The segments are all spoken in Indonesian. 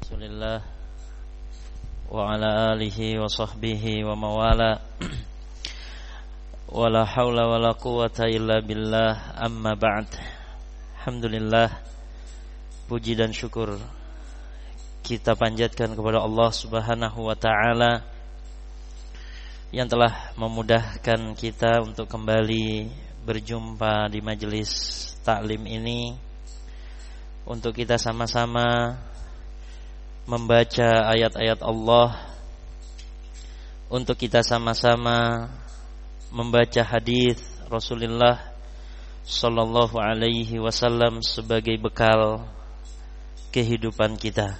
Rasulillah wa ala alihi wa sahbihi wa mawala wa la hawla wa la quwata illa billah, amma ba'd. Alhamdulillah, puji dan syukur kita panjatkan kepada Allah Subhanahu wa ta'ala yang telah memudahkan kita untuk kembali berjumpa di majelis taklim ini, untuk kita sama-sama membaca ayat-ayat Allah, untuk kita sama-sama membaca hadis Rasulullah sallallahu alaihi wasallam sebagai bekal kehidupan kita.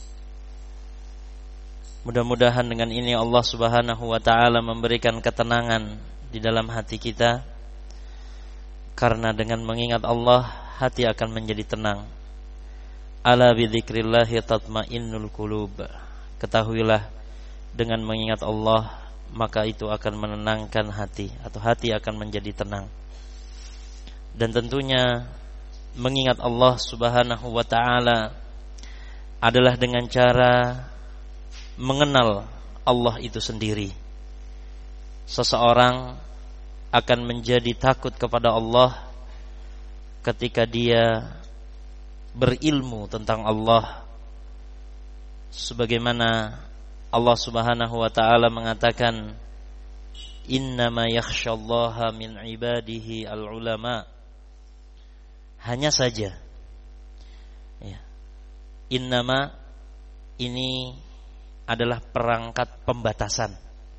Mudah-mudahan dengan ini Allah Subhanahu wa ta'ala memberikan ketenangan di dalam hati kita, karena dengan mengingat Allah hati akan menjadi tenang. Ala bidzikrillahi tatmainnul qulub. Ketahuilah, dengan mengingat Allah maka itu akan menenangkan hati, atau hati akan menjadi tenang. Dan tentunya mengingat Allah Subhanahu wa ta'ala adalah dengan cara mengenal Allah itu sendiri. Seseorang akan menjadi takut kepada Allah ketika dia berilmu tentang Allah, sebagaimana Allah Subhanahu wa ta'ala mengatakan, innama yakhsyallaha min ibadihi al-ulama. Hanya saja ya, innama ini adalah perangkat pembatasan.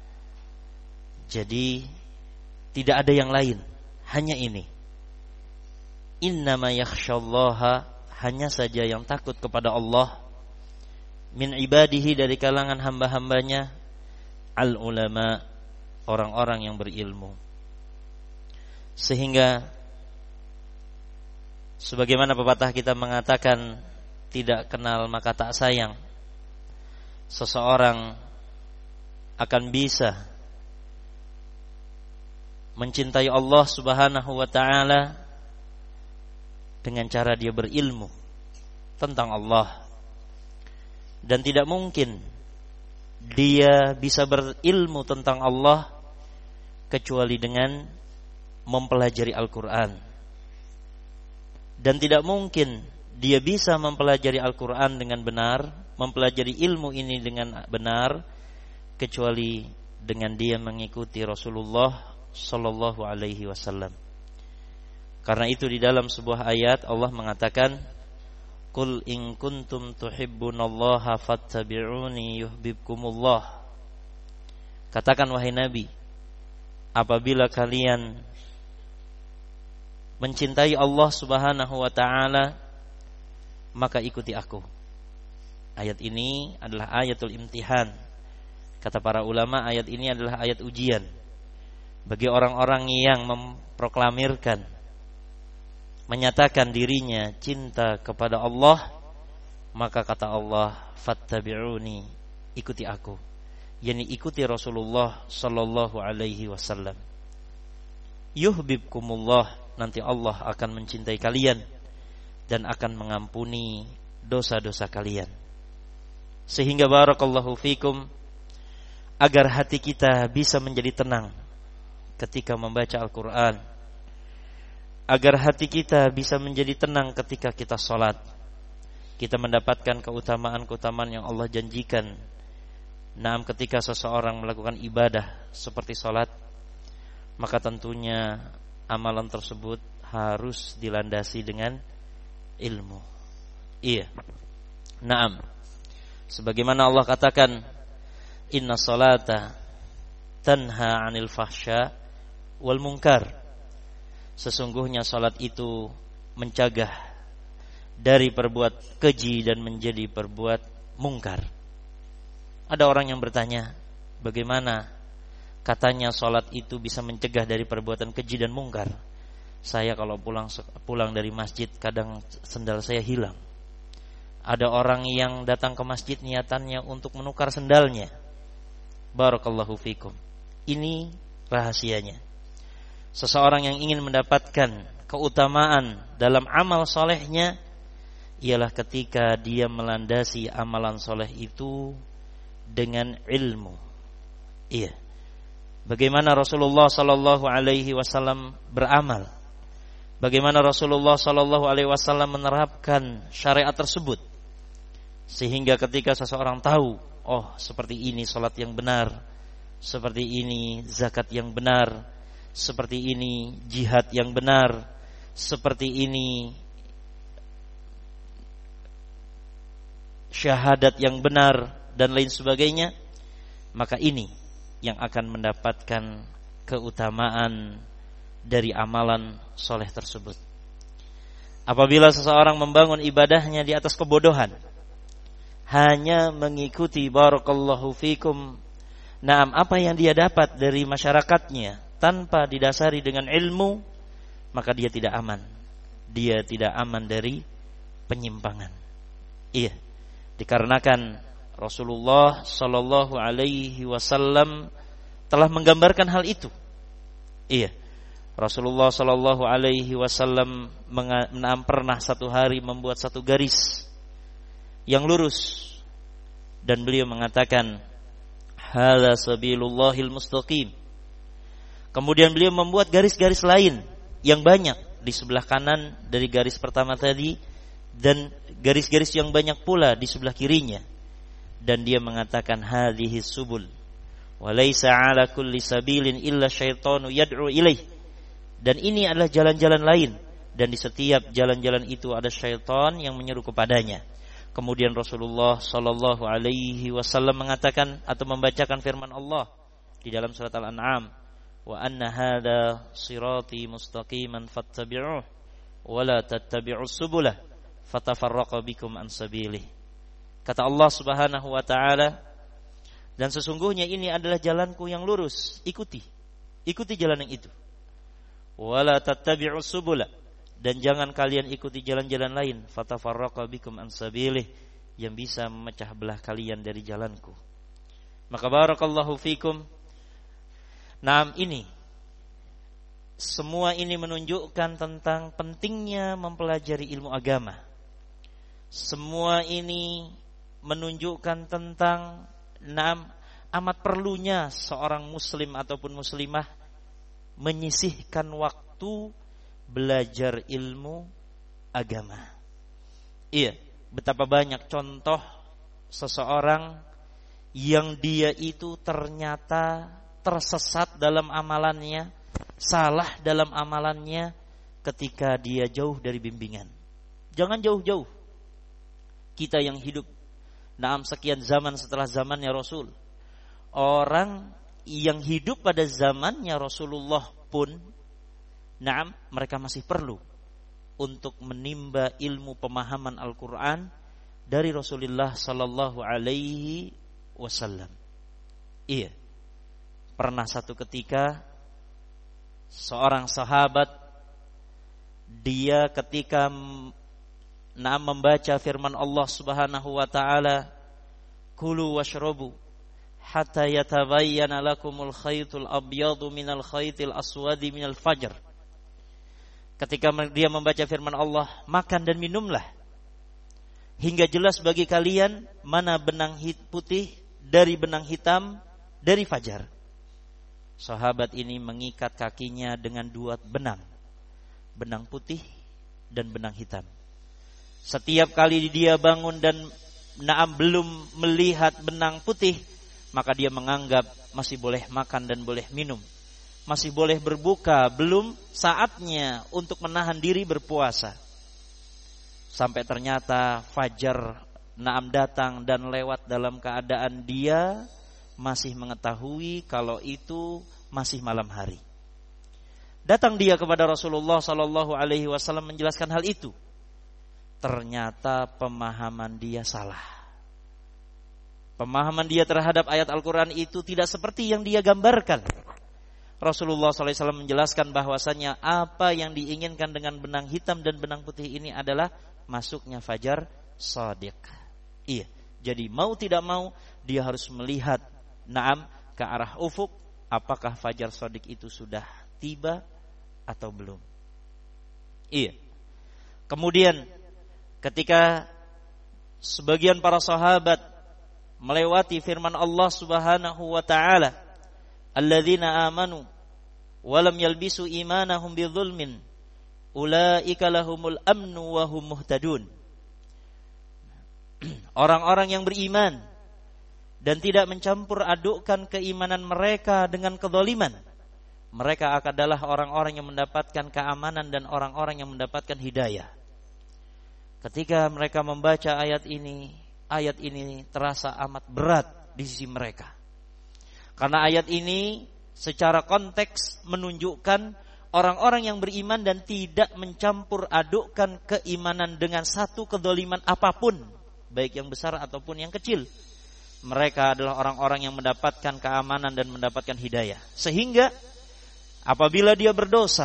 Jadi tidak ada yang lain, hanya ini. Innama yakhsyallaha, hanya saja yang takut kepada Allah, min ibadihi, dari kalangan hamba-hambanya, al-ulama, orang-orang yang berilmu. Sehingga sebagaimana pepatah kita mengatakan, tidak kenal maka tak sayang. Seseorang akan bisa mencintai Allah Subhanahu wa ta'ala dengan cara dia berilmu tentang Allah. Dan tidak mungkin dia bisa berilmu tentang Allah kecuali dengan mempelajari Al-Quran. Dan tidak mungkin dia bisa mempelajari Al-Quran dengan benar, mempelajari ilmu ini dengan benar, kecuali dengan dia mengikuti Rasulullah sallallahu alaihi wasallam. Karena itu di dalam sebuah ayat Allah mengatakan, qul in kuntum tuhibbunallaha fattabi'uni yuhibbukumullah. Katakan wahai Nabi, apabila kalian mencintai Allah Subhanahu wa ta'ala, maka ikuti aku. Ayat ini adalah ayatul imtihan. Kata para ulama, ayat ini adalah ayat ujian bagi orang-orang yang memproklamirkan, menyatakan dirinya cinta kepada Allah. Maka kata Allah, fattabi'uni, ikuti aku, yakni ikuti Rasulullah sallallahu alaihi wasallam. Yuhibbukumullah, nanti Allah akan mencintai kalian dan akan mengampuni dosa-dosa kalian. Sehingga barakallahu fikum, agar hati kita bisa menjadi tenang ketika membaca Al-Quran, agar hati kita bisa menjadi tenang ketika kita sholat, kita mendapatkan keutamaan-keutamaan yang Allah janjikan. Naam, ketika seseorang melakukan ibadah seperti sholat, maka tentunya amalan tersebut harus dilandasi dengan ilmu. Iya. Naam. Sebagaimana Allah katakan, inna salata tanha 'anil fahsya wal munkar. Sesungguhnya salat itu mencegah dari perbuat keji dan menjadi perbuat mungkar. Ada orang yang bertanya, bagaimana katanya salat itu bisa mencegah dari perbuatan keji dan mungkar? Saya kalau pulang dari masjid, kadang sendal saya hilang. Ada orang yang datang ke masjid niatannya untuk menukar sendalnya. Barakallahu fikum. Ini rahasianya. Seseorang yang ingin mendapatkan keutamaan dalam amal solehnya, ialah ketika dia melandasi amalan soleh itu dengan ilmu. Iya. Bagaimana Rasulullah sallallahu alaihi wasallam beramal? Bagaimana Rasulullah sallallahu alaihi wasallam menerapkan syariat tersebut? Sehingga ketika seseorang tahu, oh seperti ini salat yang benar, seperti ini zakat yang benar, seperti ini jihad yang benar, seperti ini syahadat yang benar dan lain sebagainya, maka ini yang akan mendapatkan keutamaan dari amalan soleh tersebut. Apabila seseorang membangun ibadahnya di atas kebodohan, hanya mengikuti barakallahu fikum, naam, apa yang dia dapat dari masyarakatnya tanpa didasari dengan ilmu, maka dia tidak aman. Dia tidak aman dari penyimpangan. Iya, dikarenakan Rasulullah sallallahu alaihi wasallam telah menggambarkan hal itu. Iya, Rasulullah sallallahu alaihi wasallam pernah satu hari membuat satu garis yang lurus dan beliau mengatakan, hadza sabilullahil mustaqim. Kemudian beliau membuat garis-garis lain yang banyak di sebelah kanan dari garis pertama tadi dan garis-garis yang banyak pula di sebelah kirinya. Dan dia mengatakan, hadhihi subul wa laisa ala kulli sabilin illa syaitanu yad'u ilaih. Dan ini adalah jalan-jalan lain, dan di setiap jalan-jalan itu ada syaitan yang menyeru kepadanya. Kemudian Rasulullah sallallahu alaihi wasallam mengatakan atau membacakan firman Allah di dalam surat Al-An'am, wa anna hadza sirati mustaqiman fattabi'uhu wa la tattabi'us subula fatafarraqa bikum an sabilihi. Kata Allah Subhanahu wa taala, dan sesungguhnya ini adalah jalanku yang lurus, ikuti jalan yang itu. Wala tattabi'us subula, dan jangan kalian ikuti jalan-jalan lain, fatafarraqa bikum an sabilih, yang bisa memecah belah kalian dari jalanku. Maka barakallahu fikum. Naam, ini semua ini menunjukkan tentang pentingnya mempelajari ilmu agama. Semua ini menunjukkan tentang amat perlunya seorang muslim ataupun muslimah menyisihkan waktu belajar ilmu agama. Iya, betapa banyak contoh seseorang yang dia itu ternyata tersesat dalam amalannya, salah dalam amalannya ketika dia jauh dari bimbingan. Jangan jauh-jauh. Kita yang hidup sekian zaman setelah zamannya Rasul, orang yang hidup pada zamannya Rasulullah pun, mereka masih perlu untuk menimba ilmu pemahaman Al-Quran dari Rasulullah sallallahu alaihi wasallam. Iya, pernah satu ketika seorang sahabat, dia ketika membaca firman Allah Subhanahu wa taala, kulu washrabu hatta yatabayyana lakumul khaytul abyadu minal khaytil aswadi minal fajr. Ketika dia membaca firman Allah, makan dan minumlah hingga jelas bagi kalian mana benang putih dari benang hitam dari fajar. Sahabat ini mengikat kakinya dengan dua benang putih dan benang hitam. Setiap kali dia bangun dan belum melihat benang putih, maka dia menganggap masih boleh makan dan boleh minum, masih boleh berbuka, belum saatnya untuk menahan diri berpuasa. Sampai ternyata fajar datang dan lewat dalam keadaan dia masih mengetahui kalau itu masih malam hari. Datang dia kepada Rasulullah sallallahu alaihi wasallam menjelaskan hal itu. Ternyata pemahaman dia salah. Pemahaman dia terhadap ayat Al-Quran itu tidak seperti yang dia gambarkan. Rasulullah SAW menjelaskan bahwasannya apa yang diinginkan dengan benang hitam dan benang putih ini adalah masuknya fajar shadiq. Iya, jadi mau tidak mau dia harus melihat ke arah ufuk, apakah fajar shadiq itu sudah tiba atau belum. Iya. Kemudian ketika sebagian para sahabat melewati firman Allah Subhanahu wa taala, alladzina amanu wa lam yalbisu imanahum bidzulmin ulaika lahumul amnu wa hum muhtadun. Orang-orang yang beriman dan tidak mencampur adukkan keimanan mereka dengan kezaliman, mereka adalah orang-orang yang mendapatkan keamanan dan orang-orang yang mendapatkan hidayah. Ketika mereka membaca ayat ini terasa amat berat di sisi mereka. Karena ayat ini secara konteks menunjukkan orang-orang yang beriman dan tidak mencampur adukkan keimanan dengan satu kedzaliman apapun, baik yang besar ataupun yang kecil. Mereka adalah orang-orang yang mendapatkan keamanan dan mendapatkan hidayah. Sehingga apabila dia berdosa,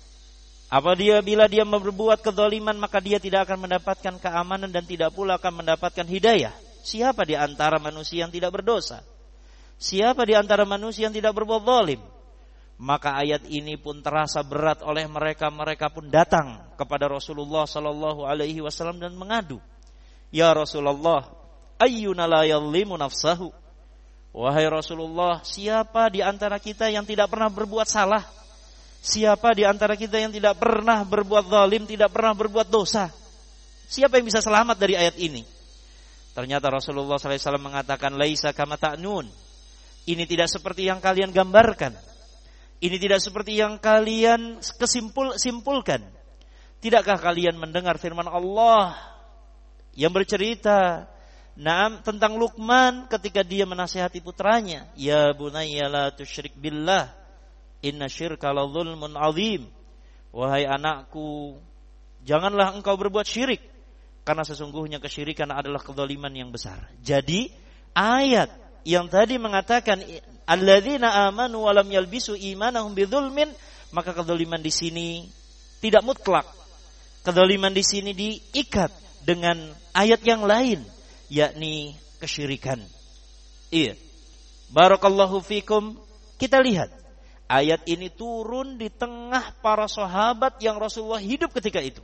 apabila dia berbuat kedzaliman, maka dia tidak akan mendapatkan keamanan dan tidak pula akan mendapatkan hidayah. Siapa di antara manusia yang tidak berdosa? Siapa di antara manusia yang tidak berbuat zalim? Maka ayat ini pun terasa berat oleh mereka. Mereka pun datang kepada Rasulullah sallallahu alaihi wasallam dan mengadu, "Ya Rasulullah, ayyuna la yadhlimu nafsahu?" Wahai Rasulullah, siapa di antara kita yang tidak pernah berbuat salah? Siapa di antara kita yang tidak pernah berbuat zalim, tidak pernah berbuat dosa? Siapa yang bisa selamat dari ayat ini? Ternyata Rasulullah SAW mengatakan, laisa kama ta'nun. Ini tidak seperti yang kalian gambarkan. Ini tidak seperti yang kalian simpulkan. Tidakkah kalian mendengar firman Allah yang bercerita tentang Luqman ketika dia menasihati putranya, ya bunayya la tusyrik billah, inna syirka la dzulmun azim. Wahai anakku, janganlah engkau berbuat syirik, karena sesungguhnya kesyirikan adalah kezaliman yang besar. Jadi ayat yang tadi mengatakan alladzina amanu wa lam yalbisu imanahum bidzulmin, maka kezaliman di sini tidak mutlak. Kezaliman di sini diikat dengan ayat yang lain, yakni kesyirikan. Iya. Barakallahu fikum. Kita lihat ayat ini turun di tengah para sahabat yang Rasulullah hidup ketika itu.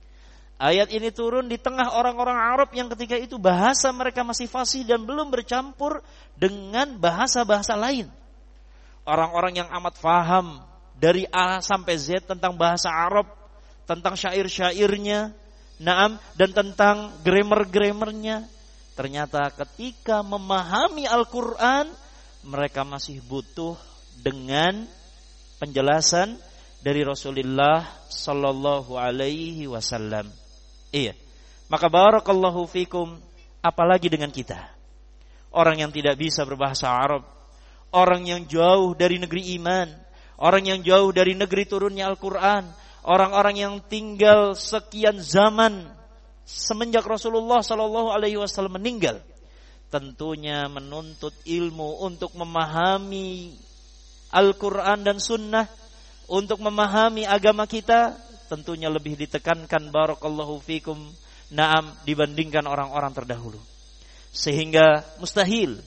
Ayat ini turun di tengah orang-orang Arab yang ketika itu bahasa mereka masih fasih dan belum bercampur dengan bahasa-bahasa lain. Orang-orang yang amat faham dari A sampai Z tentang bahasa Arab, tentang syair-syairnya, dan tentang grammar-grammarnya. Ternyata ketika memahami Al-Quran, mereka masih butuh dengan penjelasan dari Rasulullah sallallahu alaihi wasallam. Iya. Maka barakallahu fikum, apalagi dengan kita, orang yang tidak bisa berbahasa Arab, orang yang jauh dari negeri iman, orang yang jauh dari negeri turunnya Al-Quran, orang-orang yang tinggal sekian zaman semenjak Rasulullah sallallahu alaihi wasallam meninggal, tentunya menuntut ilmu untuk memahami Al-Quran dan Sunnah, untuk memahami agama kita, tentunya lebih ditekankan barakallahu fikum dibandingkan orang-orang terdahulu. Sehingga mustahil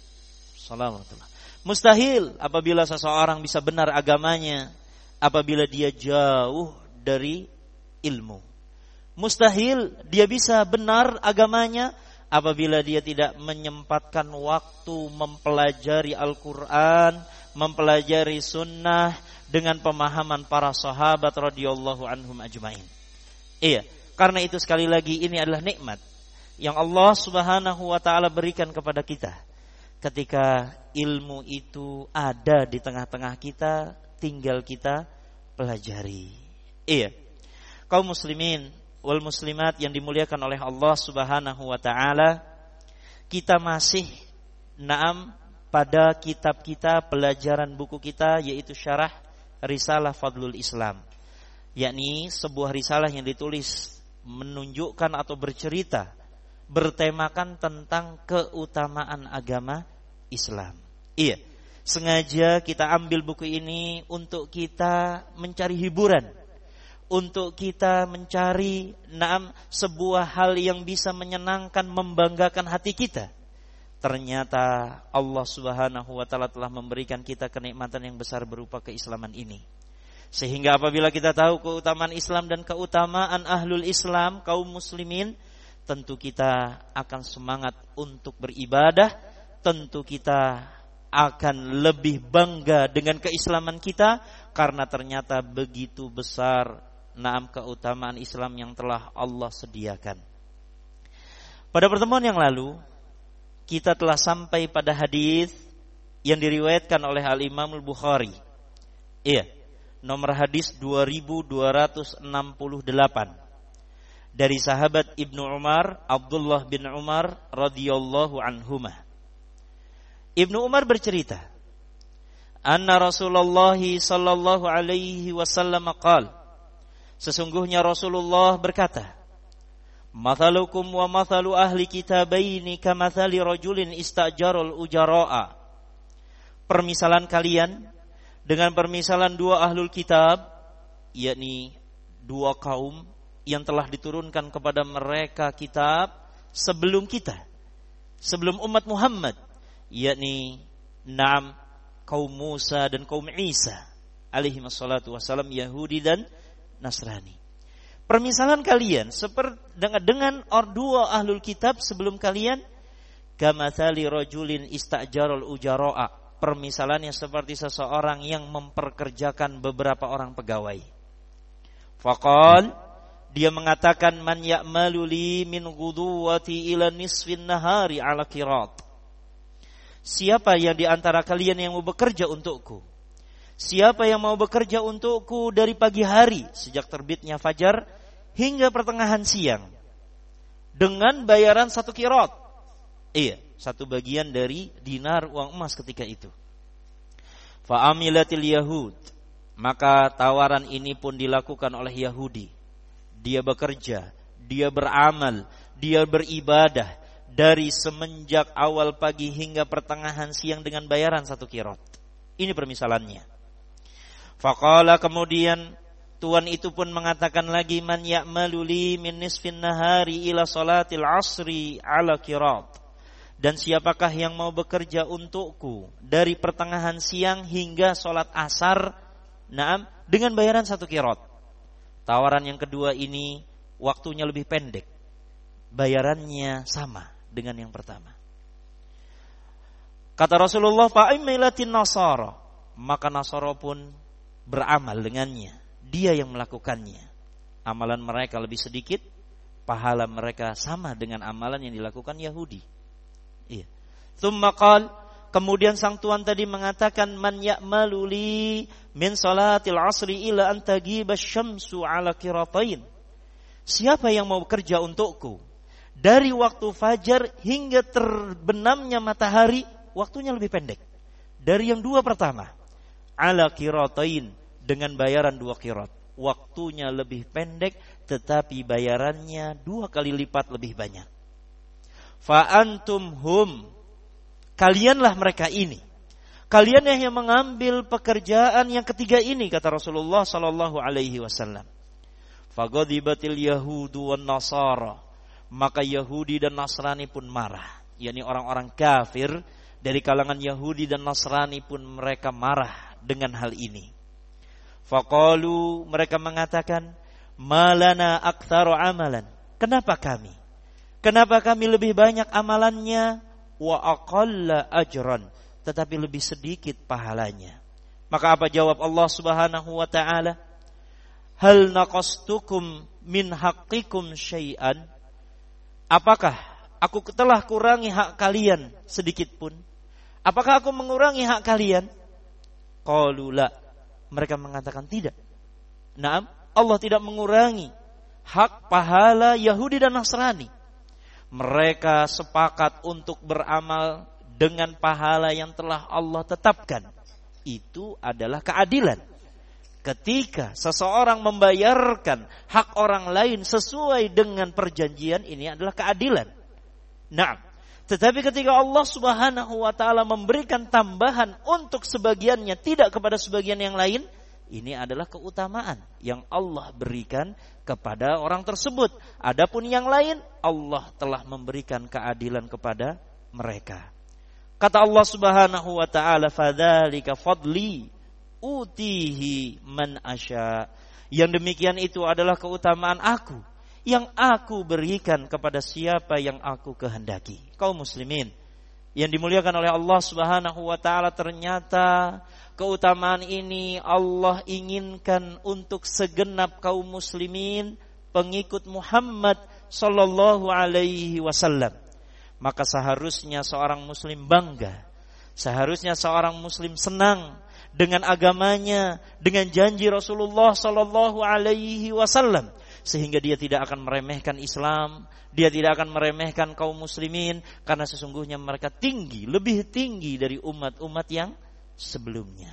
apabila seseorang bisa benar agamanya apabila dia jauh dari ilmu. Mustahil dia bisa benar agamanya apabila dia tidak menyempatkan waktu mempelajari Al-Quran, mempelajari Sunnah dengan pemahaman para sahabat radhiyallahu anhum ajmain. Iya, karena itu sekali lagi ini adalah nikmat yang Allah Subhanahu wa taala berikan kepada kita. Ketika ilmu itu ada di tengah-tengah kita, tinggal kita pelajari. Iya. Kaum muslimin wal muslimat yang dimuliakan oleh Allah Subhanahu wa taala, kita masih pada kitab kita, pelajaran buku kita, yaitu syarah Risalah Fadlul Islam, yakni sebuah risalah yang ditulis menunjukkan atau bercerita, bertemakan tentang keutamaan agama Islam. Iya, sengaja kita ambil buku ini untuk kita mencari hiburan, untuk kita mencari sebuah hal yang bisa menyenangkan, membanggakan hati kita. Ternyata Allah Subhanahu wa taala telah memberikan kita kenikmatan yang besar berupa keislaman ini. Sehingga apabila kita tahu keutamaan Islam dan keutamaan ahlul Islam, kaum muslimin, tentu kita akan semangat untuk beribadah, tentu kita akan lebih bangga dengan keislaman kita, karena ternyata begitu besar keutamaan Islam yang telah Allah sediakan. Pada pertemuan yang lalu, kita telah sampai pada hadis yang diriwayatkan oleh Al-Imam Al-Bukhari. Iya, nomor hadis 2268. Dari sahabat Ibnu Umar, Abdullah bin Umar radhiyallahu anhuma. Ibnu Umar bercerita, anna Rasulullah sallallahu alaihi wasallam qala, sesungguhnya Rasulullah berkata, mathalukum wa mathalu ahli kitabaini kamathali rajulin istajarul ujara'a. Permisalan kalian dengan permisalan dua ahlul kitab, yakni dua kaum yang telah diturunkan kepada mereka kitab sebelum kita, sebelum umat Muhammad, yakni kaum Musa dan kaum Isa alaihi wassalatu wassalam, Yahudi dan Nasrani. Permisalan kalian seperti dengan dua ahlul kitab sebelum kalian, kamathali rajulin istajarul ujara'a. Permisalannya seperti seseorang yang memperkerjakan beberapa orang pegawai. Faqal, dia mengatakan, man ya'malu li min ghuduwati ila nisfin nahari ala qirat. Siapa yang di antara kalian yang mau bekerja untukku? Siapa yang mau bekerja untukku dari pagi hari sejak terbitnya fajar hingga pertengahan siang dengan bayaran 1 qirat? Iya, 1 bagian dari dinar uang emas ketika itu. Fa amilatil yahud, maka tawaran ini pun dilakukan oleh Yahudi. Dia bekerja, dia beramal, dia beribadah dari semenjak awal pagi hingga pertengahan siang dengan bayaran 1 qirat. Ini permisalannya. Faqala, kemudian Tuhan itu pun mengatakan lagi, man ya'malu li min nisfin nahari ila salatil asri ala qirat. Dan siapakah yang mau bekerja untukku dari pertengahan siang hingga salat asar, dengan bayaran 1 qirat. Tawaran yang kedua ini waktunya lebih pendek, bayarannya sama dengan yang pertama. Kata Rasulullah, fa'imilatin nasara, maka Nasara pun beramal dengannya. Dia yang melakukannya. Amalan mereka lebih sedikit, pahala mereka sama dengan amalan yang dilakukan Yahudi. Iya. Tsumma qala, kemudian sang tuan tadi mengatakan, man ya'malu li min salatil asri ila an tagiba syamsu ala qiratain. Siapa yang mau bekerja untukku dari waktu fajar hingga terbenamnya matahari, waktunya lebih pendek dari yang dua pertama. Ala qiratain, dengan bayaran 2 qirat. Waktunya lebih pendek tetapi bayarannya 2 kali lipat lebih banyak. Fa antum hum, kalianlah mereka ini. Kalian yang mengambil pekerjaan yang ketiga ini, kata Rasulullah sallallahu alaihi wasallam. Faghadibatil yahudu wan nasara, maka Yahudi dan Nasrani pun marah. yakni orang-orang kafir dari kalangan Yahudi dan Nasrani pun mereka marah dengan hal ini. Faqalu, mereka mengatakan, malana aktsaru amalan. Kenapa kami? Kenapa kami lebih banyak amalannya, wa aqalla ajran, tetapi lebih sedikit pahalanya? Maka apa jawab Allah Subhanahu wa taala? Hal naqastukum min haqqikum syai'an? Apakah aku telah kurangi hak kalian sedikit pun? Apakah aku mengurangi hak kalian? Qalu la. Mereka mengatakan tidak. Naam, Allah tidak mengurangi hak pahala Yahudi dan Nasrani. Mereka sepakat untuk beramal dengan pahala yang telah Allah tetapkan. Itu adalah keadilan. Ketika seseorang membayarkan hak orang lain sesuai dengan perjanjian, ini adalah keadilan. Nah, tetapi ketika Allah Subhanahu wa taala memberikan tambahan untuk sebagiannya, tidak kepada sebagian yang lain, ini adalah keutamaan yang Allah berikan kepada orang tersebut. Adapun yang lain, Allah telah memberikan keadilan kepada mereka. Kata Allah Subhanahu wa taala, "Fadzalika fadli utihi man asya. Yang demikian itu adalah keutamaan aku yang aku berikan kepada siapa yang aku kehendaki. Kaum muslimin yang dimuliakan oleh Allah Subhanahu wa taala, ternyata keutamaan ini Allah inginkan untuk segenap kaum muslimin pengikut Muhammad sallallahu alaihi wasallam. Maka seharusnya seorang muslim bangga, seharusnya seorang muslim senang dengan agamanya, dengan janji Rasulullah sallallahu alaihi wasallam, sehingga dia tidak akan meremehkan Islam, dia tidak akan meremehkan kaum muslimin, karena sesungguhnya mereka tinggi, lebih tinggi dari umat-umat yang sebelumnya.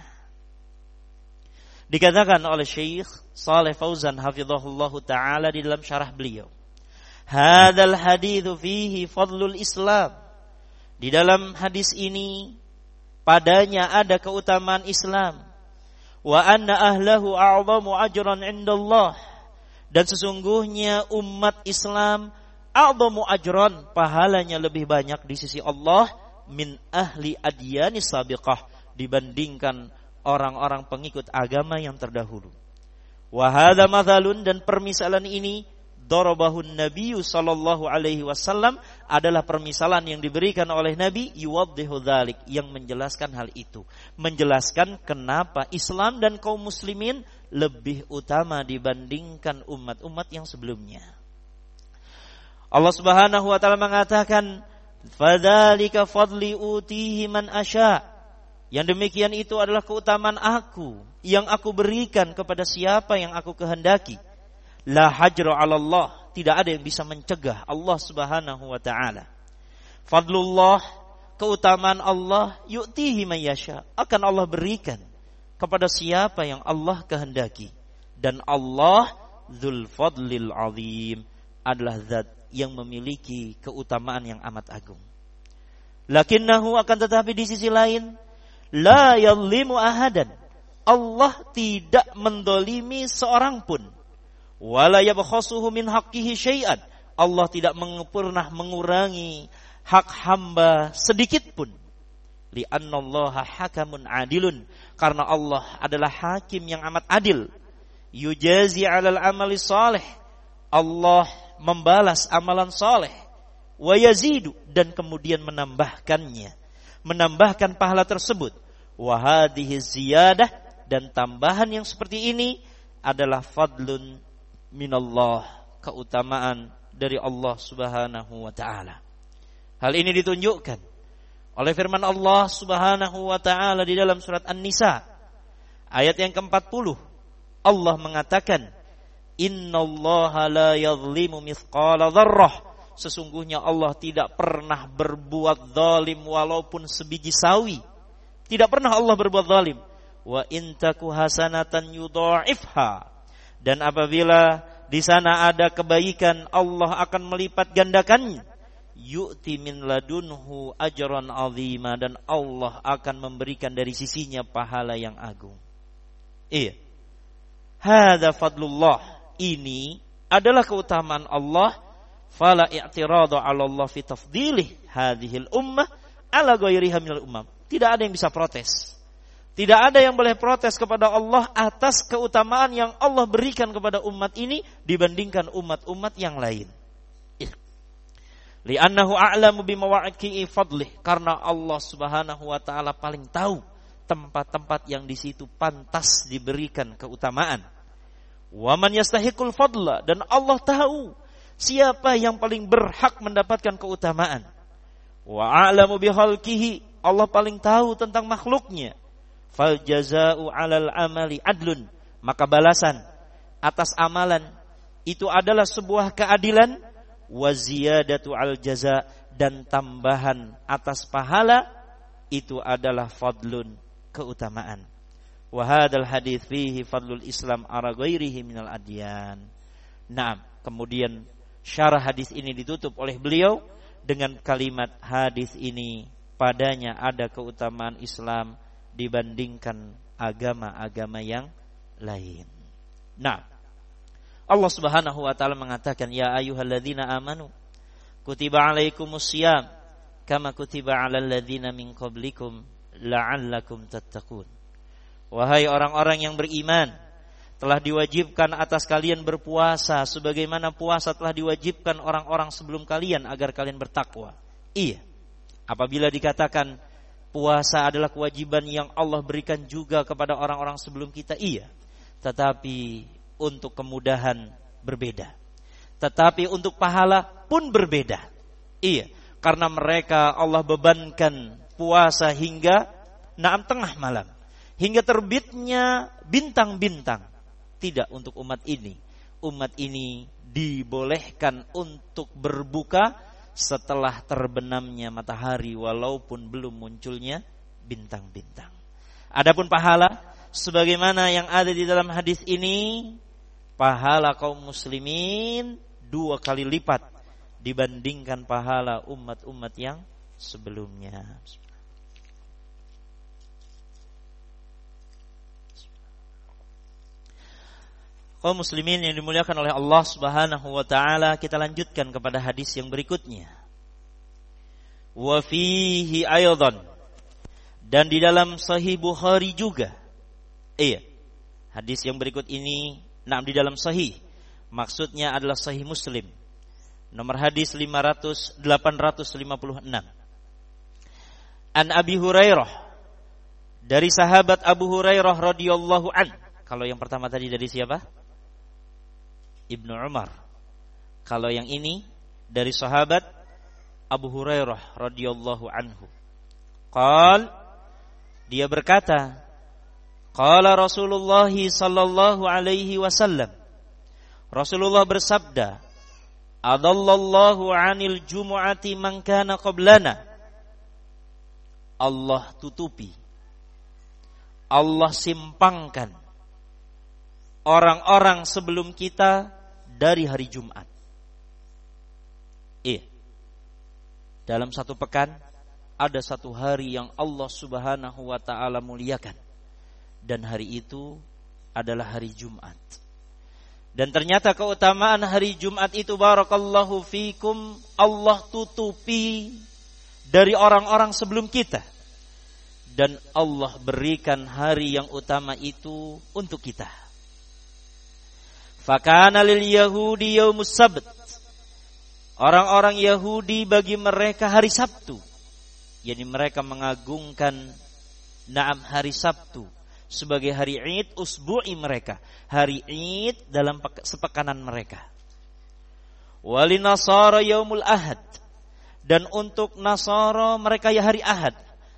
Dikatakan oleh Syekh Shalih Fauzan hafizahullahu taala di dalam syarah beliau, hadzal haditsu fihi fadlul Islam. Di dalam hadis ini padanya ada keutamaan Islam. Wa anna ahlahu a'zamu ajran 'indallah. Dan sesungguhnya umat Islam a'zamu ajran, pahalanya lebih banyak di sisi Allah, min ahli adyanis sabiqah, dibandingkan orang-orang pengikut agama yang terdahulu. Wa hadza mathalun, dan permisalan ini darabahun Nabi sallallahu alaihi wasallam, adalah permisalan yang diberikan oleh Nabi, yuwaddihu dzalik, yang menjelaskan hal itu, menjelaskan kenapa Islam dan kaum muslimin lebih utama dibandingkan umat-umat yang sebelumnya. Allah Subhanahu wa taala mengatakan, fadzalika fadli utihi man asya. Yang demikian itu adalah keutamaan aku yang aku berikan kepada siapa yang aku kehendaki. La hajra 'ala Allah, tidak ada yang bisa mencegah Allah Subhanahu wa taala. Fadlullah, keutamaan Allah, yu'tihi man yasha, akan Allah berikan kepada siapa yang Allah kehendaki. Dan Allah dzul fadlil azim, adalah zat yang memiliki keutamaan yang amat agung. Lakinnahu, akan tetapi di sisi lain, la yadhlimu ahadan, Allah tidak mendolimi seorang pun. Wala yabkhasuhu min haqqihi syai'an, Allah tidak pernah mengurangi hak hamba sedikit pun. Li'annallaha hakamun adilun, karena Allah adalah hakim yang amat adil. Yujazi 'alal amali salih, Allah membalas amalan saleh. Wa yazidu, dan kemudian menambahkannya, menambahkan pahala tersebut. Wa hadhihi ziyadah, dan tambahan yang seperti ini adalah fadlun minallah, keutamaan dari Allah Subhanahu wa taala. Hal ini ditunjukkan oleh firman Allah Subhanahu wa taala di dalam surat An-Nisa ayat yang ke-40. Allah mengatakan, innallaha la yadhlimu mithqala dzarrah, sesungguhnya Allah tidak pernah berbuat zalim walaupun sebiji sawi. Tidak pernah Allah berbuat zalim. Wa in taku hasanatan yudha'ifha, dan apabila di sana ada kebaikan, Allah akan melipat gandakannya. Yu'ti min ladunhu ajran azima, dan Allah akan memberikan dari sisinya pahala yang agung. Iya. Hadza fadlullah, ini adalah keutamaan Allah. Fala i'tiradu 'ala Allah fi tafdilih hadhil ummah 'ala ghairiha minal ummah. Tidak ada yang bisa protes. Tidak ada yang boleh protes kepada Allah atas keutamaan yang Allah berikan kepada umat ini dibandingkan umat-umat yang lain. Li'annahu a'lamu bimawaqi'i fadlih, karena Allah Subhanahu wa taala paling tahu tempat-tempat yang di situ pantas diberikan keutamaan. Wa man yastahiqul fadla, dan Allah tahu siapa yang paling berhak mendapatkan keutamaan. Wa a'lamu bikhalqihi, Allah paling tahu tentang makhluknya. Fal jazaa'u 'alal amali adlun, maka balasan atas amalan itu adalah sebuah keadilan. Wa ziyadatu 'al jaza', dan tambahan atas pahala itu adalah fadlun, keutamaan. Wa hadzal hadits fihi fadlul Islam ala ghairihi minal adyan. Naam, kemudian syarah hadis ini ditutup oleh beliau dengan kalimat, hadis ini padanya ada keutamaan Islam dibandingkan agama-agama yang lain. Nah, Allah Subhanahu wa taala mengatakan, ya ayyuhalladzina amanu kutiba alaikumusiyam kama kutiba alal ladzina min qablikum la'allakum tattaqun. Wahai orang-orang yang beriman, telah diwajibkan atas kalian berpuasa sebagaimana puasa telah diwajibkan orang-orang sebelum kalian agar kalian bertakwa. Iya. Apabila dikatakan puasa adalah kewajiban yang Allah berikan juga kepada orang-orang sebelum kita, iya. Tetapi untuk kemudahan berbeda. Tetapi untuk pahala pun berbeda. Iya. Karena mereka Allah bebankan puasa hingga tengah malam, hingga terbitnya bintang-bintang. Tidak untuk umat ini. Umat ini dibolehkan untuk berbuka setelah terbenamnya matahari walaupun belum munculnya bintang-bintang. Adapun pahala sebagaimana yang ada di dalam hadis ini, pahala kaum muslimin 2 kali lipat dibandingkan pahala umat-umat yang sebelumnya. Kaum muslimin yang dimuliakan oleh Allah Subhanahu wa taala, kita lanjutkan kepada hadis yang berikutnya. Wa fihi aidan, dan di dalam Sahih Bukhari juga. Iya. Hadis yang berikut ini di dalam Sahih. Maksudnya adalah Sahih Muslim. Nomor hadis 856. An Abi Hurairah, dari sahabat Abu Hurairah radhiyallahu an. Kalau yang pertama tadi dari siapa? Ibnu Umar. Kalau yang ini dari sahabat Abu Hurairah radhiyallahu anhu. Dia berkata, qala Rasulullah sallallahu alaihi wasallam. Rasulullah bersabda, adallallahu 'anil jumu'ati man kana qablana. Allah tutupi, Allah simpangkan orang-orang sebelum kita dari hari Jumat. Dalam satu pekan ada satu hari yang Allah Subhanahu wa taala muliakan, dan hari itu adalah hari Jumat. Dan ternyata keutamaan hari Jumat itu, barakallahu fikum, Allah tutupi dari orang-orang sebelum kita, dan Allah berikan hari yang utama itu untuk kita. Fakana lil Yahudi yaumus sabt. Orang-orang Yahudi bagi mereka hari Sabtu. Yani mereka mengagungkan hari Sabtu sebagai hari Id usbu'i mereka, hari Id dalam sepekanan mereka. Walin Nasara yaumul Ahad, dan untuk Nasara mereka ya hari Ahad.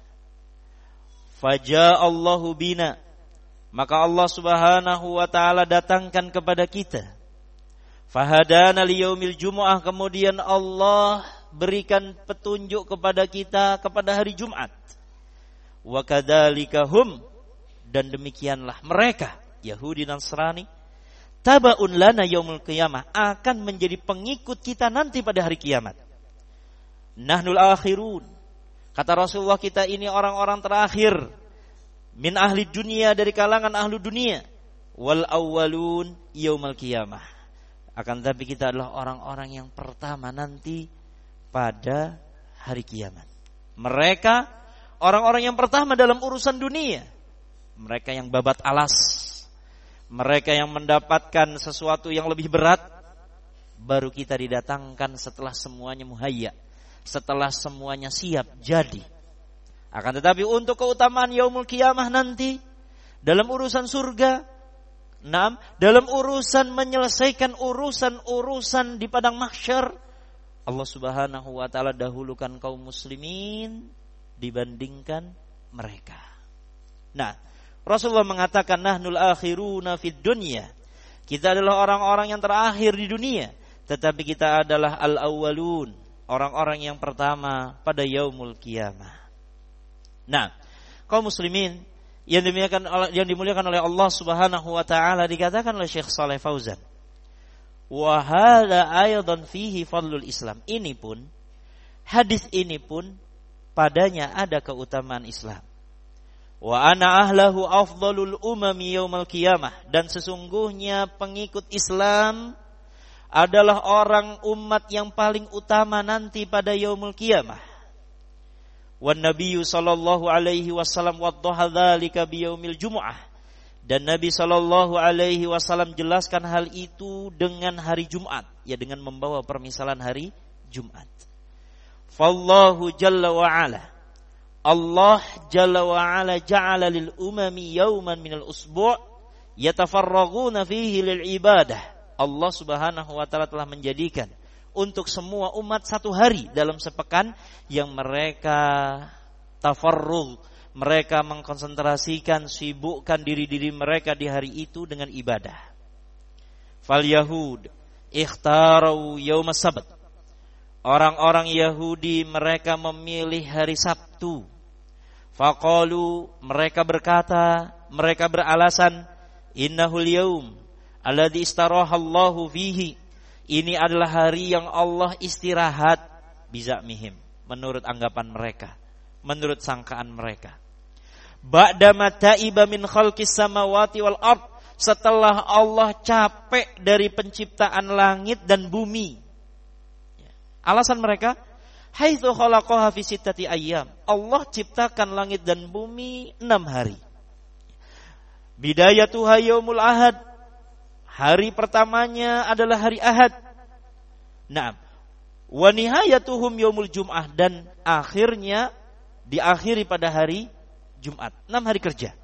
Faja'allahu bina, maka Allah Subhanahu wa taala datangkan kepada kita. Fahadana liyaumil jumu'ah, kemudian Allah berikan petunjuk kepada kita kepada hari Jumat. Wa kadzalika hum, dan demikianlah mereka Yahudi dan Nasrani, tabaun lana yaumul qiyamah, akan menjadi pengikut kita nanti pada hari kiamat. Nahnul akhirun, kata Rasulullah, kita ini orang-orang terakhir, min ahli dunia, dari kalangan ahlu dunia, wal awwalun yaumul qiyamah, akan tetapi kita adalah orang-orang yang pertama nanti pada hari kiamat. Mereka orang-orang yang pertama dalam urusan dunia, mereka yang babat alas, mereka yang mendapatkan sesuatu yang lebih berat, baru kita didatangkan setelah semuanya muhayya, setelah semuanya siap jadi. Akan tetapi untuk keutamaan yaumul qiyamah nanti, dalam urusan surga, dalam urusan menyelesaikan urusan-urusan di padang mahsyar, Allah Subhanahu wa taala dahulukan kaum muslimin dibandingkan mereka. Rasulullah mengatakan nahnul akhiruna fid dunya, kita adalah orang-orang yang terakhir di dunia, tetapi kita adalah al-awwalun, orang-orang yang pertama pada yaumul qiyamah. Kaum muslimin yang dimuliakan oleh Allah Subhanahu wa taala, dikatakan oleh Syekh Shalih Fauzan, wa hadza aidan fihi fadlul Islam. Ini pun, hadis ini pun padanya ada keutamaan Islam. Wa ana ahlahu afdalul umami yaumal qiyamah, dan sesungguhnya pengikut Islam adalah orang umat yang paling utama nanti pada yaumul qiyamah. Wan Nabiyyu sallallahu alaihi wasallam waddaha dzalika biyaumil Jumu'ah. Dan Nabi sallallahu alaihi wasallam jelaskan hal itu dengan hari Jumat, ya dengan membawa permisalan hari Jumat. Fallahu jalla wa ala, Allah jalla wa ala ja'ala lil umami yawman minal usbu' yatafarraghuna fihi lil ibadah. Allah Subhanahu wa taala telah menjadikan untuk semua umat satu hari dalam sepekan yang mereka tafarrugh, mereka mengkonsentrasikan, sibukkan diri-diri mereka di hari itu dengan ibadah. Fal Yahud ikhtaru yaumas sabt. Orang-orang Yahudi mereka memilih hari Sabtu. Faqalu, mereka berkata, mereka beralasan, innahul yaum alladzi istarahallahu fihi. Ini adalah hari yang Allah istirahat, bizamihim, menurut anggapan mereka, menurut sangkaan mereka. Ba'da mataiba min khalqis samawati wal ard, setelah Allah capek dari penciptaan langit dan bumi. Alasan mereka, haitsu khalaqaha fi sittati ayyam. Allah ciptakan langit dan bumi 6 hari. Bidayatuha yaumul ahad. Hari pertamanya adalah hari Ahad. Naam. Wa nihayatuhum yaumul jum'ah, dan akhirnya diakhiri pada hari Jumat, 6 hari kerja.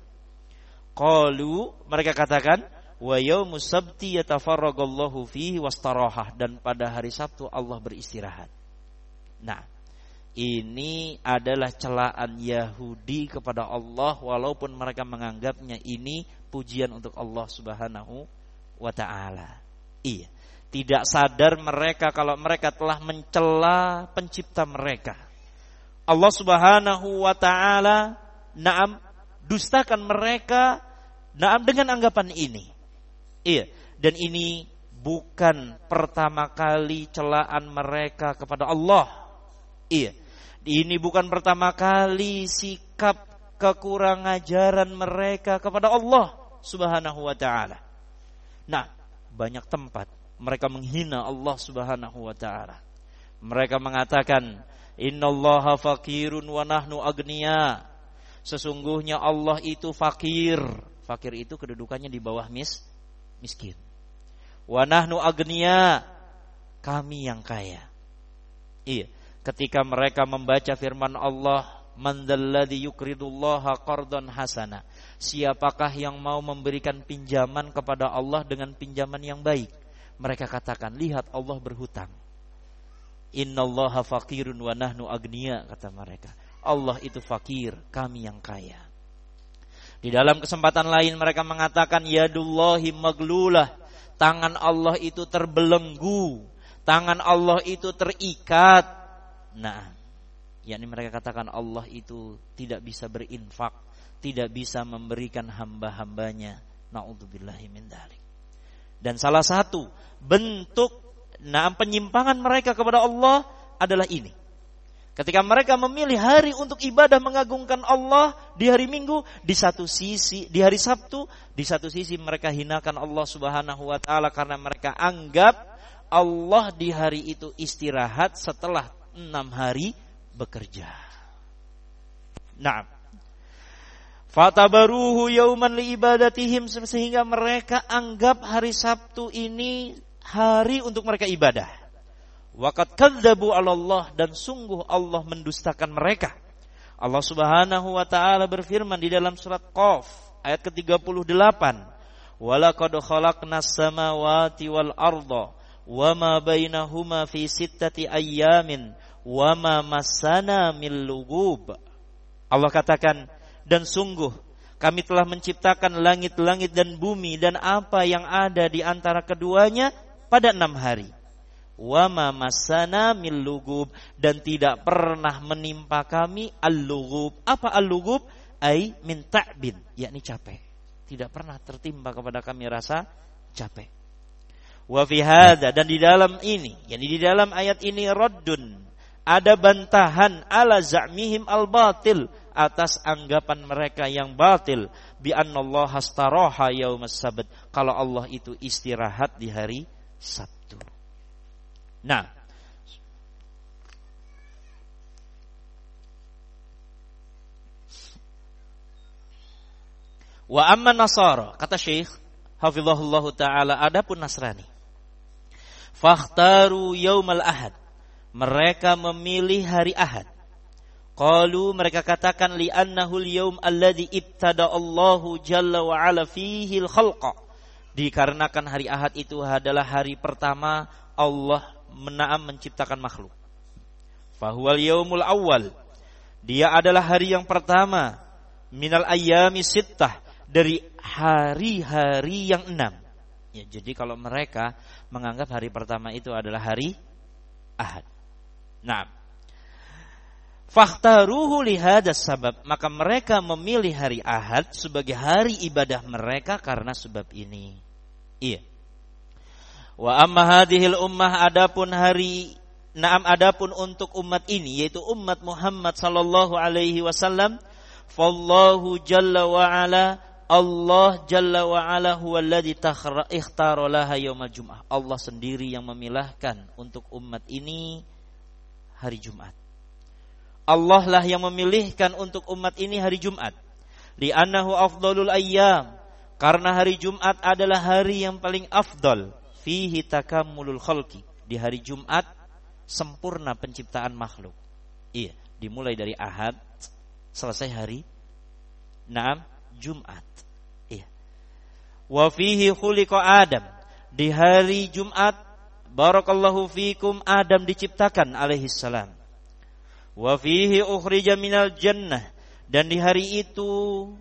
Qalu, mereka katakan, wa yaumus sabti yatafarragallahu fihi wastarahah, dan pada hari Sabtu Allah beristirahat. Nah, ini adalah celaan Yahudi kepada Allah, walaupun mereka menganggapnya ini pujian untuk Allah Subhanahu wa ta'ala. Iya, tidak sadar mereka kalau mereka telah mencela pencipta mereka. Allah Subhanahu wa ta'ala dustakan mereka dengan anggapan ini. Iya, dan ini bukan pertama kali celaan mereka kepada Allah. Iya, ini bukan pertama kali sikap kekurang ajaran mereka kepada Allah Subhanahu wa ta'ala. Nah, banyak tempat mereka menghina Allah Subhanahu wa ta'ala. Mereka mengatakan, innallaha faqirun wa nahnu agniya. Sesungguhnya Allah itu fakir. Fakir itu kedudukannya di bawah miskin. Wa nahnu agniya, kami yang kaya. Iya, ketika mereka membaca firman Allah, man dzalladzi yuqridullaha qardan hasana. Siapakah yang mau memberikan pinjaman kepada Allah dengan pinjaman yang baik? Mereka katakan, lihat Allah berhutang. Innallaha faqirun wa nahnu agniya, kata mereka. Allah itu fakir, kami yang kaya. Di dalam kesempatan lain mereka mengatakan, yadullahi maglulah, tangan Allah itu terbelenggu, tangan Allah itu terikat. Nah, yakni mereka katakan Allah itu tidak bisa berinfak, tidak bisa memberikan hamba-hambanya. Na'udzubillahi min dzalik. Dan salah satu bentuk penyimpangan mereka kepada Allah adalah ini. Ketika mereka memilih hari untuk ibadah mengagungkan Allah di hari Minggu, di satu sisi, di hari Sabtu, di satu sisi mereka hinakan Allah Subhanahu wa ta'ala karena mereka anggap Allah di hari itu istirahat setelah 6 hari bekerja. Nah, fatabaruhu yauman li ibadatihim, sehingga mereka anggap hari Sabtu ini hari untuk mereka ibadah. Waqad kadzdzabu 'ala Allah, dan sungguh Allah mendustakan mereka. Allah Subhanahu wa taala berfirman di dalam surat Qaf ayat ke-38, "Walaqad khalaqnas samawati wal arda wama bainahuma fi sittati ayyamin wama massana min lughub." Allah katakan, dan sungguh kami telah menciptakan langit-langit dan bumi dan apa yang ada di antara keduanya pada 6 hari. Wa ma massana min lughub, dan tidak pernah menimpa kami al-lughub. Apa al-lughub? Ai min ta'bin, yakni capek. Tidak pernah tertimpa kepada kami rasa capek. Wa fi hadza, dan di dalam ini, yakni di dalam ayat ini, raddun, ada bantahan ala za'mihim al-batil, atas anggapan mereka yang batil, bi annallaha astaraha yaumas sabt, kalau Allah itu istirahat di hari Sabtu. Nah, Wa amma Nasara, kata Syekh hafizahullah taala, adapun Nasrani, fakhtaru yaumal ahad, mereka memilih hari Ahad. Qalu, mereka katakan, li'annahul yaum alladhi ibtada Allahu jalla wa ala fihi al-khalqa, dikarenakan hari Ahad itu adalah hari pertama Allah menciptakan makhluk. Fahuwal yaumul awwal, dia adalah hari yang pertama, minal ayyami sittah, dari hari-hari yang 6. Ya, jadi kalau mereka menganggap hari pertama itu adalah hari Ahad. Nah, fakhtaruhu lihadas sabab, maka mereka memilih hari Ahad sebagai hari ibadah mereka karena sebab ini. Iya. Wa amma hadhil ummah, adapun untuk umat ini, yaitu umat Muhammad sallallahu alaihi wasallam, fallahu jalla wa ala, Allah jalla wa ala huwallazi ikhtara laha yaumal jum'ah. Allah sendiri yang memilahkan untuk umat ini hari Jumat. Allah lah yang memilihkan untuk umat ini hari Jumat. Li'annahu afdalul ayyam, karena hari Jumat adalah hari yang paling afdal. Fihi takammulul khalqi, di hari Jumat sempurna penciptaan makhluk. Iya, dimulai dari Ahad selesai hari Jumat. Iya. Wa fihi khuliqa Adam, di hari Jumat, barakallahu fikum, Adam diciptakan alaihi salam. Wa fihi ukhrija minal jannah, dan di hari itu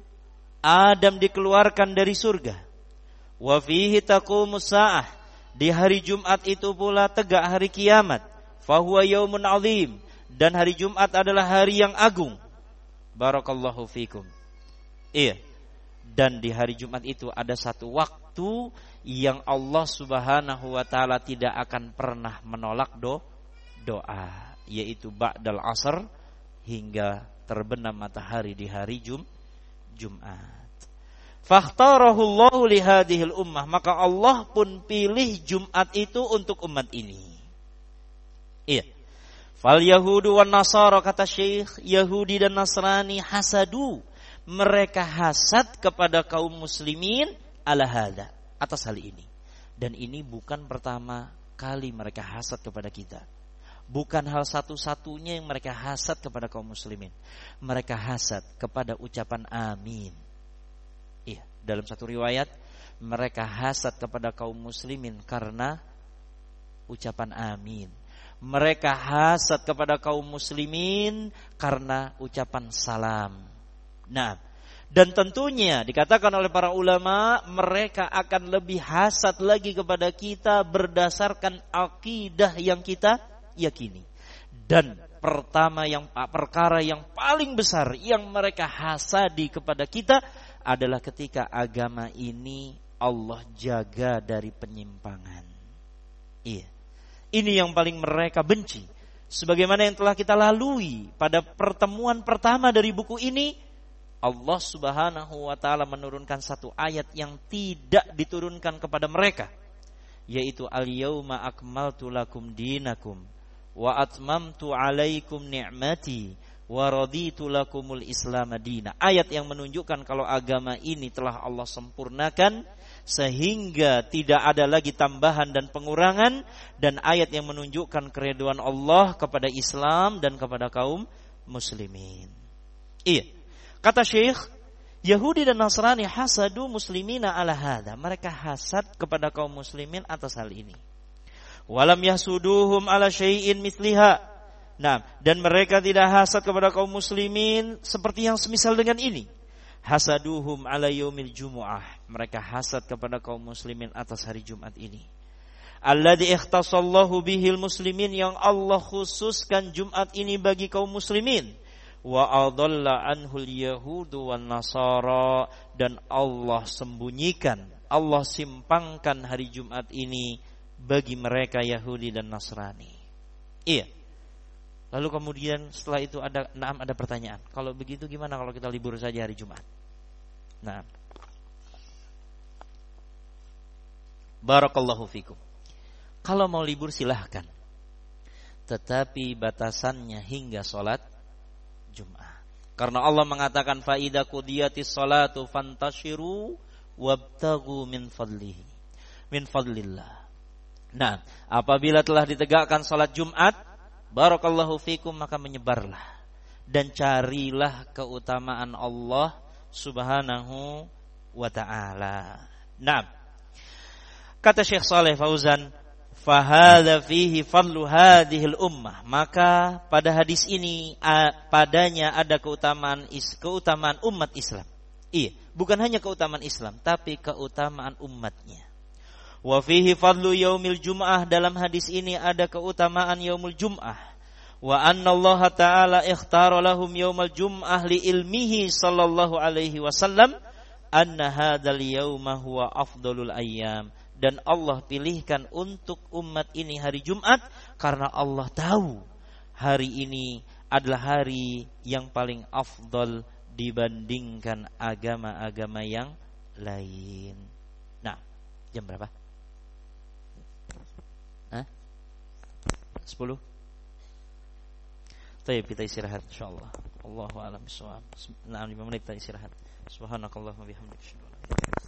Adam dikeluarkan dari surga. Wa fihi taqumus saah, di hari Jumat itu pula tegak hari kiamat. Fahuwa yaumun azim, dan hari Jumat adalah hari yang agung. Barakallahu fikum. Iya. Dan di hari Jumat itu ada satu waktu yang Allah Subhanahu wa taala tidak akan pernah menolak doa, yaitu ba'dal asr, hingga terbenam matahari di hari Jumat. Fakhtarahu Allahu li hadhil ummah, maka Allah pun pilih Jumat itu untuk umat ini. Iya. Fal yahudu wan nasara, kata Syekh, Yahudi dan Nasrani, hasadu, mereka hasad kepada kaum muslimin ala hadza, atas hal ini. Dan ini bukan pertama kali mereka hasad kepada kita. Bukan hal satu-satunya yang mereka hasad kepada kaum muslimin. Mereka hasad kepada ucapan amin. Iya, dalam satu riwayat, mereka hasad kepada kaum muslimin karena ucapan amin. Mereka hasad kepada kaum muslimin karena ucapan salam. Nah, dan tentunya dikatakan oleh para ulama, mereka akan lebih hasad lagi kepada kita berdasarkan akidah yang kita yakini. Dan perkara yang paling besar yang mereka hasadi kepada kita adalah ketika agama ini Allah jaga dari penyimpangan. Iya. Ini yang paling mereka benci. Sebagaimana yang telah kita lalui pada pertemuan pertama dari buku ini, Allah Subhanahu wa taala menurunkan satu ayat yang tidak diturunkan kepada mereka, yaitu al-yauma akmaltu lakum dinakum wa atmamtu alaikum ni'mati wa raditu lakumul islam madina. Ayat yang menunjukkan kalau agama ini telah Allah sempurnakan sehingga tidak ada lagi tambahan dan pengurangan, dan ayat yang menunjukkan keridhaan Allah kepada Islam dan kepada kaum muslimin. Iya. Kata Syekh, Yahudi dan Nasrani hasadu muslimina ala hadha, mereka hasad kepada kaum muslimin atas hal ini. Walam yahsuduhum ala syai'in mithliha. Nah, dan mereka tidak hasad kepada kaum muslimin seperti yang semisal dengan ini. Hasaduhum ala yaumil jumu'ah, mereka hasad kepada kaum muslimin atas hari Jumat ini. Alladzi ikhtasallahu bihil muslimin, yang Allah khususkan Jumat ini bagi kaum muslimin. Wa adalla anhul yahudu wan nasara, dan Allah sembunyikan, Allah simpangkan hari Jumat ini bagi mereka Yahudi dan Nasrani. Iya. Lalu kemudian setelah itu ada pertanyaan. Kalau begitu gimana kalau kita libur saja hari Jumat? Nah. Barakallahu fikum. Kalau mau libur silahkan. Tetapi batasannya hingga sholat Jumat. Karena Allah mengatakan fa idza qudiyatis salatu fantashiru wabtaghu min fadlillah. Nah, apabila telah ditegakkan salat Jumat, barakallahu fikum, maka menyebarlah dan carilah keutamaan Allah Subhanahu wa ta'ala. Nah, kata Syekh Saleh Fauzan, fahadha fihi fadlu hadhil ummah, maka pada hadis ini padanya ada keutamaan umat Islam. Iya, bukan hanya keutamaan Islam, tapi keutamaan umatnya. Wa fihi fadlu yaumil jum'ah, dalam hadis ini ada keutamaan yaumul jum'ah. Wa anna Allah ta'ala ikhtara lahum yaumal jum'ah li ilmihi sallallahu alaihi wasallam anna hadzal yauma huwa afdalul ayyam, dan Allah pilihkan untuk umat ini hari Jumat karena Allah tahu hari ini adalah hari yang paling afdal dibandingkan agama-agama yang lain. Nah, jam berapa? 10. Baik, kita istirahat insyaallah. Allahu a'lam bishawab. 5 menit kita istirahat. Subhanakallahumma bihamdika.